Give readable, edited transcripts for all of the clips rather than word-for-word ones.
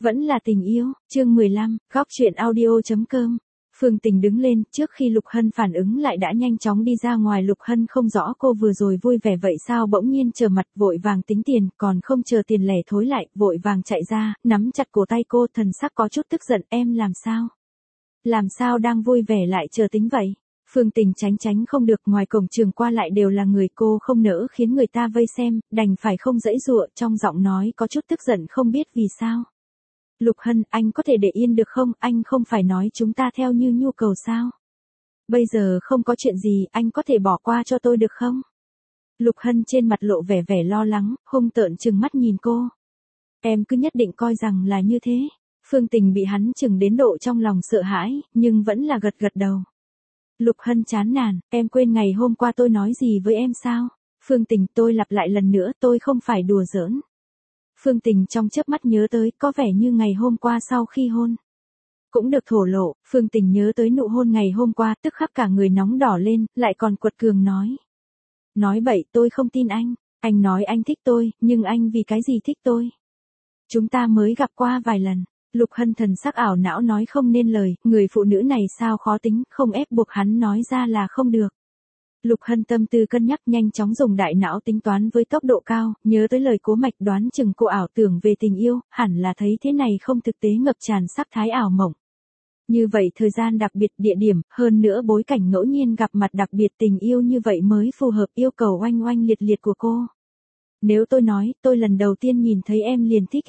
Vẫn là tình yêu, chương 15, góc chuyện audio.com. Phương Tình đứng lên, trước khi Lục Hân phản ứng lại đã nhanh chóng đi ra ngoài. Lục Hân không rõ cô vừa rồi vui vẻ vậy sao bỗng nhiên trở mặt, vội vàng tính tiền, còn không chờ tiền lẻ thối lại, vội vàng chạy ra, nắm chặt cổ tay cô, thần sắc có chút tức giận. Em làm sao? Làm sao đang vui vẻ lại chờ tính vậy? Phương Tình tránh không được, ngoài cổng trường qua lại đều là người, cô không nỡ khiến người ta vây xem, đành phải không giãy giụa, trong giọng nói có chút tức giận không biết vì sao. Lục Hân, anh có thể để yên được không, anh không phải nói chúng ta theo như nhu cầu sao? Bây giờ không có chuyện gì, anh có thể bỏ qua cho tôi được không? Lục Hân trên mặt lộ vẻ lo lắng, hung tợn trừng mắt nhìn cô. Em cứ nhất định coi rằng là như thế. Phương Tình bị hắn chừng đến độ trong lòng sợ hãi, nhưng vẫn là gật đầu. Lục Hân chán nản, em quên ngày hôm qua tôi nói gì với em sao? Phương Tình, tôi lặp lại lần nữa, tôi không phải đùa giỡn. Phương Tình trong chớp mắt nhớ tới, có vẻ như ngày hôm qua sau khi hôn. Cũng được thổ lộ, Phương Tình nhớ tới nụ hôn ngày hôm qua, tức khắc cả người nóng đỏ lên, lại còn quật cường nói. Nói bậy, tôi không tin anh nói anh thích tôi, nhưng anh vì cái gì thích tôi? Chúng ta mới gặp qua vài lần. Lục Hân thần sắc ảo não nói không nên lời, người phụ nữ này sao khó tính, không ép buộc hắn nói ra là không được. Lục Hân tâm tư cân nhắc, nhanh chóng dùng đại não tính toán với tốc độ cao, nhớ tới lời Cố Mạch, đoán chừng cô ảo tưởng về tình yêu, hẳn là thấy thế này không thực tế, ngập tràn sắc thái ảo mộng. Như vậy thời gian đặc biệt, địa điểm, hơn nữa bối cảnh ngẫu nhiên gặp mặt đặc biệt, tình yêu như vậy mới phù hợp yêu cầu oanh oanh liệt liệt của cô. Nếu tôi nói, tôi lần đầu tiên nhìn thấy em liền thích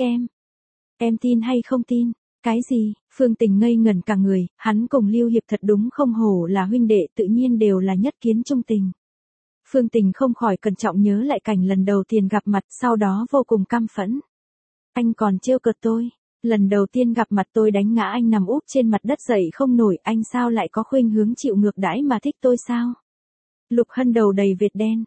em tin hay không tin? Cái gì? Phương Tình ngây ngẩn cả người, hắn cùng Lưu Hiệp thật đúng không hổ là huynh đệ, tự nhiên đều là nhất kiến trung tình. Phương Tình không khỏi cẩn trọng nhớ lại cảnh lần đầu tiên gặp mặt, sau đó vô cùng căm phẫn. Anh còn trêu cợt tôi, lần đầu tiên gặp mặt tôi đánh ngã anh nằm úp trên mặt đất dậy không nổi, anh sao lại có khuynh hướng chịu ngược đãi mà thích tôi sao? Lục Hân đầu đầy vệt đen,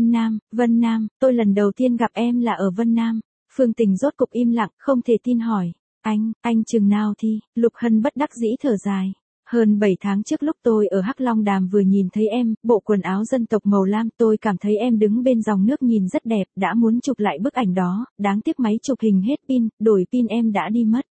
Vân Nam, tôi lần đầu tiên gặp em là ở Vân Nam. Phương Tình rốt cục im lặng, không thể tin hỏi. Anh chừng nào thì? Lục Hân bất đắc dĩ thở dài. Hơn 7 tháng trước lúc tôi ở Hắc Long Đàm vừa nhìn thấy em, bộ quần áo dân tộc màu lam, tôi cảm thấy em đứng bên dòng nước nhìn rất đẹp, đã muốn chụp lại bức ảnh đó, đáng tiếc máy chụp hình hết pin, đổi pin em đã đi mất.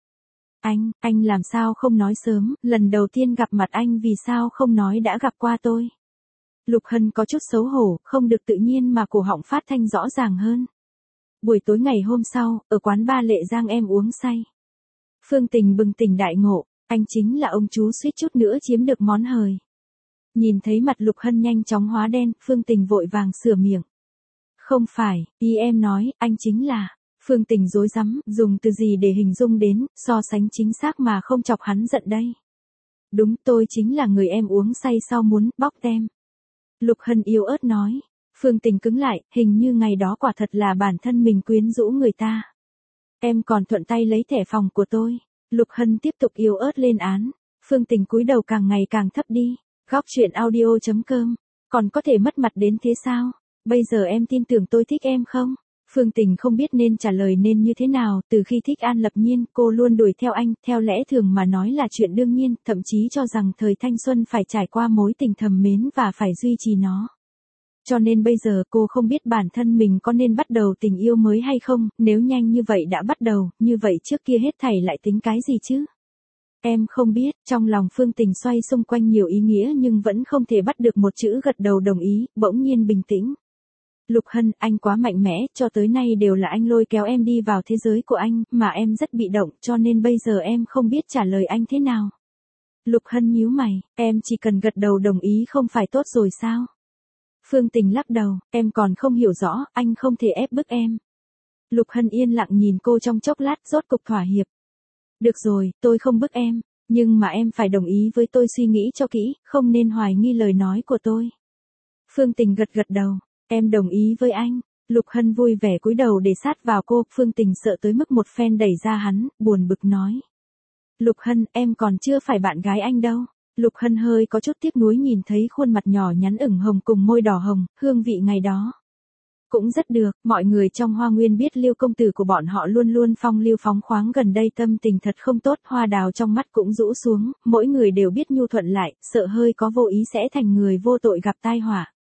Anh làm sao không nói sớm, lần đầu tiên gặp mặt anh vì sao không nói đã gặp qua tôi? Lục Hân có chút xấu hổ, không được tự nhiên mà cổ họng phát thanh rõ ràng hơn. Buổi tối ngày hôm sau, ở quán ba Lệ Giang em uống say. Phương Tình bừng tỉnh đại ngộ, anh chính là ông chú suýt chút nữa chiếm được món hời. Nhìn thấy mặt Lục Hân nhanh chóng hóa đen, Phương Tình vội vàng sửa miệng. Không phải, ý em nói, anh chính là. Phương Tình rối rắm, dùng từ gì để hình dung đến, so sánh chính xác mà không chọc hắn giận đây. Đúng, tôi chính là người em uống say sau muốn bóc tem. Lục Hân yếu ớt nói. Phương Tình cứng lại, hình như ngày đó quả thật là bản thân mình quyến rũ người ta. Em còn thuận tay lấy thẻ phòng của tôi. Lục Hân tiếp tục yếu ớt lên án. Phương Tình cúi đầu càng ngày càng thấp đi. Góc chuyện audio.com. Còn có thể mất mặt đến thế sao? Bây giờ em tin tưởng tôi thích em không? Phương Tình không biết nên trả lời nên như thế nào. Từ khi thích An Lập Nhiên, cô luôn đuổi theo anh, theo lẽ thường mà nói là chuyện đương nhiên, thậm chí cho rằng thời thanh xuân phải trải qua mối tình thầm mến và phải duy trì nó. Cho nên bây giờ cô không biết bản thân mình có nên bắt đầu tình yêu mới hay không, nếu nhanh như vậy đã bắt đầu, như vậy trước kia hết thảy lại tính cái gì chứ? Em không biết, trong lòng Phương Tình xoay xung quanh nhiều ý nghĩa nhưng vẫn không thể bắt được một chữ gật đầu đồng ý, bỗng nhiên bình tĩnh. Lục Hân, anh quá mạnh mẽ, cho tới nay đều là anh lôi kéo em đi vào thế giới của anh, mà em rất bị động, cho nên bây giờ em không biết trả lời anh thế nào. Lục Hân nhíu mày, em chỉ cần gật đầu đồng ý không phải tốt rồi sao? Phương Tình lắc đầu, em còn không hiểu rõ, anh không thể ép bức em. Lục Hân yên lặng nhìn cô trong chốc lát, rốt cục thỏa hiệp. Được rồi, tôi không bức em, nhưng mà em phải đồng ý với tôi, suy nghĩ cho kỹ, không nên hoài nghi lời nói của tôi. Phương Tình gật đầu, em đồng ý với anh. Lục Hân vui vẻ cúi đầu để sát vào cô, Phương Tình sợ tới mức một phen đẩy ra hắn, buồn bực nói. Lục Hân, em còn chưa phải bạn gái anh đâu. Lục Hân hơi có chút tiếc nuối nhìn thấy khuôn mặt nhỏ nhắn ửng hồng cùng môi đỏ hồng, hương vị ngày đó. Cũng rất được, mọi người trong Hoa Nguyên biết Lưu công tử của bọn họ luôn luôn phong lưu phóng khoáng, gần đây tâm tình thật không tốt, hoa đào trong mắt cũng rũ xuống, mỗi người đều biết nhu thuận lại, sợ hơi có vô ý sẽ thành người vô tội gặp tai họa.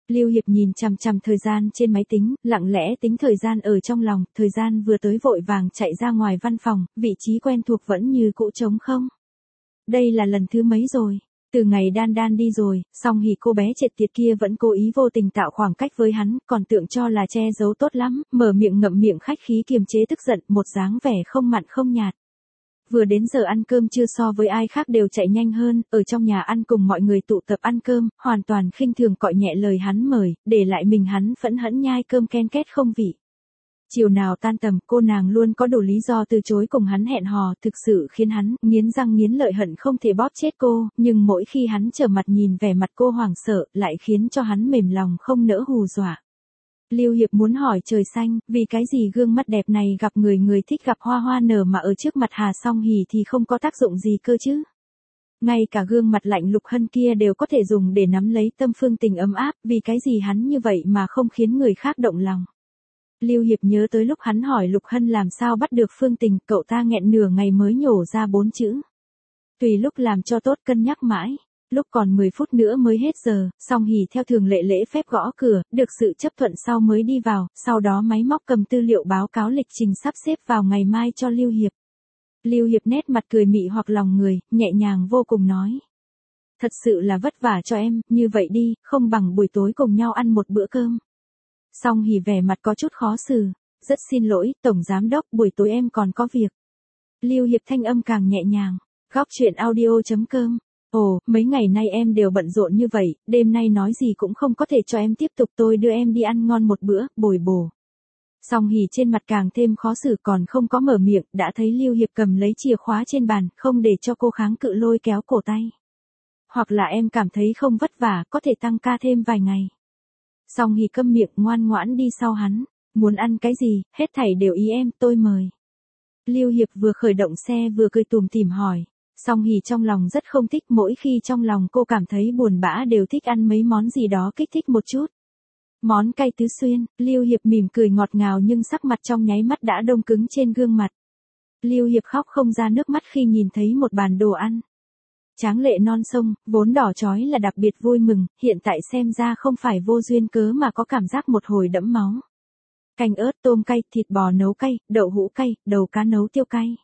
Lưu Hiệp nhìn chằm chằm thời gian trên máy tính, lặng lẽ tính thời gian ở trong lòng, thời gian vừa tới vội vàng chạy ra ngoài văn phòng, vị trí quen thuộc vẫn như cũ trống không. Đây là lần thứ mấy rồi? Từ ngày Đan Đan đi rồi, song hỉ cô bé chết tiệt kia vẫn cố ý vô tình tạo khoảng cách với hắn, còn tưởng cho là che giấu tốt lắm, mở miệng ngậm miệng khách khí kiềm chế tức giận, một dáng vẻ không mặn không nhạt. Vừa đến giờ ăn cơm trưa so với ai khác đều chạy nhanh hơn, ở trong nhà ăn cùng mọi người tụ tập ăn cơm, hoàn toàn khinh thường cọi nhẹ lời hắn mời, để lại mình hắn phẫn hẫn nhai cơm ken két không vị. Chiều nào tan tầm, cô nàng luôn có đủ lý do từ chối cùng hắn hẹn hò, thực sự khiến hắn nghiến răng nghiến lợi hận không thể bóp chết cô, nhưng mỗi khi hắn trở mặt nhìn vẻ mặt cô hoảng sợ, lại khiến cho hắn mềm lòng không nỡ hù dọa. Lưu Hiệp muốn hỏi trời xanh, vì cái gì gương mắt đẹp này gặp người người thích gặp hoa hoa nở mà ở trước mặt Hà Song Hỉ thì không có tác dụng gì cơ chứ? Ngay cả gương mặt lạnh Lục Hân kia đều có thể dùng để nắm lấy tâm Phương Tình ấm áp, vì cái gì hắn như vậy mà không khiến người khác động lòng? Lưu Hiệp nhớ tới lúc hắn hỏi Lục Hân làm sao bắt được Phương Tình, cậu ta nghẹn nửa ngày mới nhổ ra 4 chữ. Tùy lúc làm cho tốt, cân nhắc mãi. Lúc còn 10 phút nữa mới hết giờ, Song Hỉ theo thường lệ lễ phép gõ cửa, được sự chấp thuận sau mới đi vào, sau đó máy móc cầm tư liệu báo cáo lịch trình sắp xếp vào ngày mai cho Lưu Hiệp. Lưu Hiệp nét mặt cười mị hoặc lòng người, nhẹ nhàng vô cùng nói. Thật sự là vất vả cho em, như vậy đi, không bằng buổi tối cùng nhau ăn một bữa cơm. Song Hỉ vẻ mặt có chút khó xử, rất xin lỗi, Tổng Giám Đốc, buổi tối em còn có việc. Lưu Hiệp thanh âm càng nhẹ nhàng, góc chuyện audio.com. Ồ, mấy ngày nay em đều bận rộn như vậy, đêm nay nói gì cũng không có thể cho em tiếp tục, tôi đưa em đi ăn ngon một bữa, bồi bổ. Song Hỉ trên mặt càng thêm khó xử, còn không có mở miệng, đã thấy Lưu Hiệp cầm lấy chìa khóa trên bàn, không để cho cô kháng cự lôi kéo cổ tay. Hoặc là em cảm thấy không vất vả, có thể tăng ca thêm vài ngày. Song Hỉ câm miệng ngoan ngoãn đi sau hắn, muốn ăn cái gì, hết thảy đều ý em, tôi mời. Lưu Hiệp vừa khởi động xe vừa cười tủm tỉm hỏi. Song Hỉ trong lòng rất không thích, mỗi khi trong lòng cô cảm thấy buồn bã đều thích ăn mấy món gì đó kích thích một chút. Món cay tứ xuyên, Lưu Hiệp mỉm cười ngọt ngào nhưng sắc mặt trong nháy mắt đã đông cứng trên gương mặt. Lưu Hiệp khóc không ra nước mắt khi nhìn thấy một bàn đồ ăn. Tráng lệ non sông, vốn đỏ chói là đặc biệt vui mừng, hiện tại xem ra không phải vô duyên cớ mà có cảm giác một hồi đẫm máu. Canh ớt, tôm cay, thịt bò nấu cay, đậu hũ cay, đầu cá nấu tiêu cay.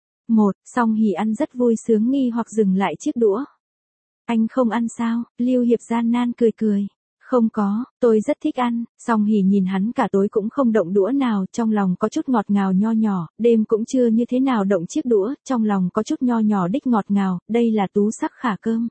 Song Hỉ ăn rất vui sướng nghi hoặc dừng lại chiếc đũa. Anh không ăn sao? Lưu Hiệp gian nan cười cười. Không có, tôi rất thích ăn. Song Hỉ nhìn hắn cả tối cũng không động đũa nào, trong lòng có chút ngọt ngào nho nhỏ, đêm cũng chưa như thế nào động chiếc đũa, trong lòng có chút nho nhỏ đích ngọt ngào, đây là tú sắc khả cơm.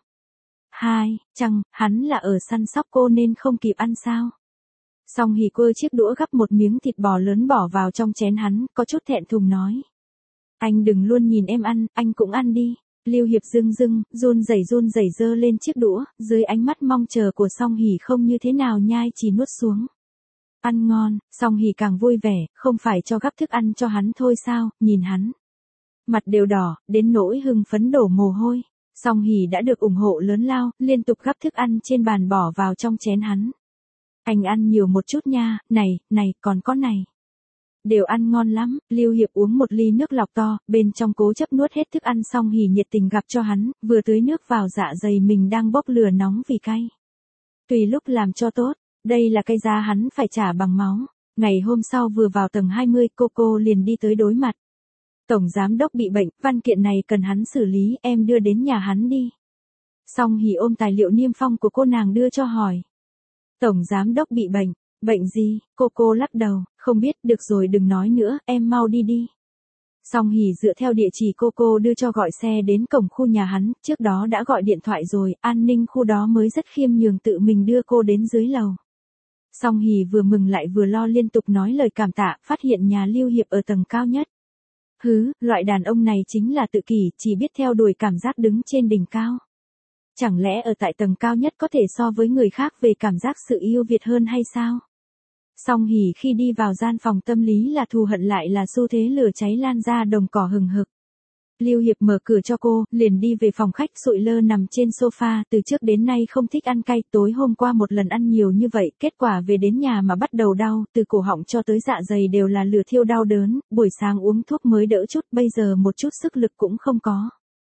Chăng, hắn là ở săn sóc cô nên không kịp ăn sao? Song Hỉ quơ chiếc đũa gắp một miếng thịt bò lớn bỏ vào trong chén hắn, có chút thẹn thùng nói. Anh đừng luôn nhìn em ăn, anh cũng ăn đi. Lưu Hiệp run rẩy giơ lên chiếc đũa, dưới ánh mắt mong chờ của Song Hỉ không như thế nào nhai chỉ nuốt xuống. Ăn ngon, Song Hỉ càng vui vẻ, không phải cho gắp thức ăn cho hắn thôi sao, nhìn hắn. Mặt đều đỏ, đến nỗi hưng phấn đổ mồ hôi. Song Hỉ đã được ủng hộ lớn lao, liên tục gắp thức ăn trên bàn bỏ vào trong chén hắn. Anh ăn nhiều một chút nha, này, còn có này. Đều ăn ngon lắm, Lưu Hiệp uống một ly nước lọc to, bên trong cố chấp nuốt hết thức ăn. Song Hỉ nhiệt tình gặp cho hắn, vừa tưới nước vào dạ dày mình đang bốc lửa nóng vì cay. Tùy lúc làm cho tốt, đây là cái giá hắn phải trả bằng máu. Ngày hôm sau vừa vào tầng 20, cô liền đi tới đối mặt. Tổng Giám Đốc bị bệnh, văn kiện này cần hắn xử lý, em đưa đến nhà hắn đi. Song Hỉ ôm tài liệu niêm phong của cô nàng đưa cho hỏi. Tổng Giám Đốc bị bệnh. Bệnh gì? Cô lắc đầu, không biết, được rồi đừng nói nữa, em mau đi. Song Hỉ dựa theo địa chỉ cô đưa cho gọi xe đến cổng khu nhà hắn, trước đó đã gọi điện thoại rồi, an ninh khu đó mới rất khiêm nhường tự mình đưa cô đến dưới lầu. Song Hỉ vừa mừng lại vừa lo liên tục nói lời cảm tạ, phát hiện nhà Lưu Hiệp ở tầng cao nhất. Loại đàn ông này chính là tự kỷ, chỉ biết theo đuổi cảm giác đứng trên đỉnh cao. Chẳng lẽ ở tại tầng cao nhất có thể so với người khác về cảm giác sự yêu Việt hơn hay sao? Song Hỉ khi đi vào gian phòng tâm lý là thù hận lại là xu thế lửa cháy lan ra đồng cỏ hừng hực. Lưu Hiệp mở cửa cho cô, liền đi về phòng khách sụi lơ nằm trên sofa, từ trước đến nay không thích ăn cay, tối hôm qua một lần ăn nhiều như vậy, kết quả về đến nhà mà bắt đầu đau, từ cổ họng cho tới dạ dày đều là lửa thiêu đau đớn, buổi sáng uống thuốc mới đỡ chút, bây giờ một chút sức lực cũng không có.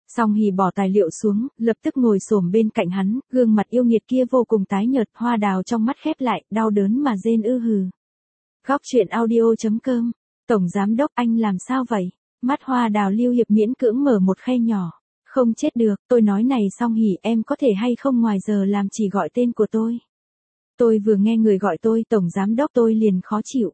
Song Hỷ bỏ tài liệu xuống, lập tức ngồi xổm bên cạnh hắn, gương mặt yêu nghiệt kia vô cùng tái nhợt, hoa đào trong mắt khép lại, đau đớn mà rên ư hừ. Góc truyện audio.com. Tổng giám đốc, anh làm sao vậy? Mắt hoa đào Lưu Hiệp miễn cưỡng mở một khe nhỏ. Không chết được, tôi nói này Song Hỷ, em có thể hay không ngoài giờ làm chỉ gọi tên của tôi. Tôi vừa nghe người gọi tôi tổng giám đốc tôi liền khó chịu.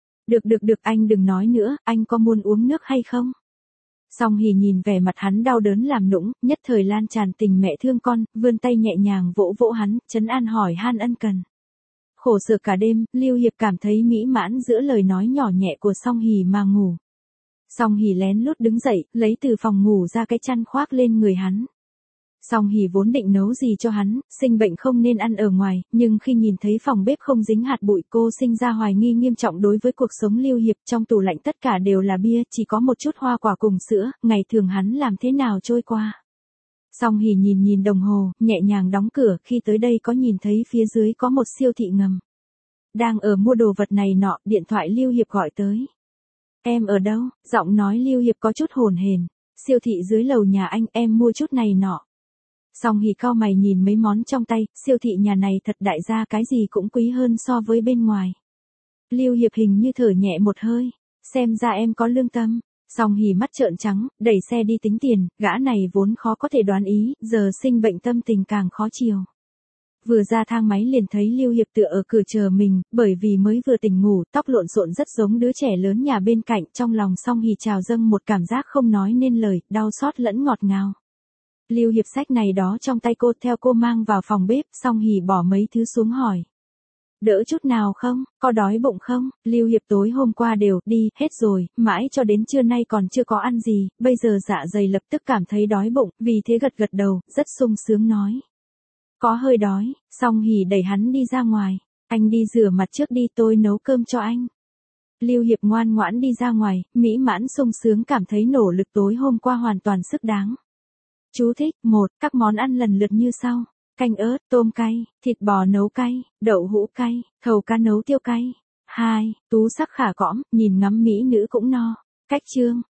Được anh đừng nói nữa, anh có muốn uống nước hay không? Song Hỷ nhìn vẻ mặt hắn đau đớn làm nũng, nhất thời lan tràn tình mẹ thương con, vươn tay nhẹ nhàng vỗ vỗ hắn, trấn an hỏi han ân cần. Khổ sở cả đêm, Lưu Hiệp cảm thấy mỹ mãn giữa lời nói nhỏ nhẹ của Song Hỷ mà ngủ. Song Hỷ lén lút đứng dậy, lấy từ phòng ngủ ra cái chăn khoác lên người hắn. Song Hỷ vốn định nấu gì cho hắn, sinh bệnh không nên ăn ở ngoài, nhưng khi nhìn thấy phòng bếp không dính hạt bụi cô sinh ra hoài nghi nghiêm trọng đối với cuộc sống Lưu Hiệp, trong tủ lạnh tất cả đều là bia, chỉ có một chút hoa quả cùng sữa, ngày thường hắn làm thế nào trôi qua. Song Hỷ nhìn đồng hồ, nhẹ nhàng đóng cửa, khi tới đây có nhìn thấy phía dưới có một siêu thị ngầm. Đang ở mua đồ vật này nọ, điện thoại Lưu Hiệp gọi tới. Em ở đâu? Giọng nói Lưu Hiệp có chút hồn hển. Siêu thị dưới lầu nhà anh, em mua chút này nọ. Song Hỷ cau mày nhìn mấy món trong tay, siêu thị nhà này thật đại gia cái gì cũng quý hơn so với bên ngoài. Lưu Hiệp hình như thở nhẹ một hơi, xem ra em có lương tâm. Song Hỷ mắt trợn trắng, đẩy xe đi tính tiền, gã này vốn khó có thể đoán ý, giờ sinh bệnh tâm tình càng khó chiều. Vừa ra thang máy liền thấy Lưu Hiệp tựa ở cửa chờ mình, bởi vì mới vừa tỉnh ngủ, tóc lộn xộn rất giống đứa trẻ lớn nhà bên cạnh, trong lòng Song Hỷ trào dâng một cảm giác không nói nên lời, đau xót lẫn ngọt ngào. Lưu Hiệp xách này đó trong tay cô theo cô mang vào phòng bếp, Song Hỷ bỏ mấy thứ xuống hỏi. Đỡ chút nào không, có đói bụng không? Lưu Hiệp tối hôm qua đều đi, hết rồi, mãi cho đến trưa nay còn chưa có ăn gì, bây giờ dạ dày lập tức cảm thấy đói bụng, vì thế gật đầu, rất sung sướng nói. Có hơi đói, Song Hỷ đẩy hắn đi ra ngoài, anh đi rửa mặt trước đi tôi nấu cơm cho anh. Lưu Hiệp ngoan ngoãn đi ra ngoài, mỹ mãn sung sướng cảm thấy nỗ lực tối hôm qua hoàn toàn xứng đáng. Chú thích, 1. Các món ăn lần lượt như sau. Canh ớt, tôm cay, thịt bò nấu cay, đậu hũ cay, thầu cá nấu tiêu cay. 2. Tú sắc khả cõm, nhìn ngắm mỹ nữ cũng no. Cách chương.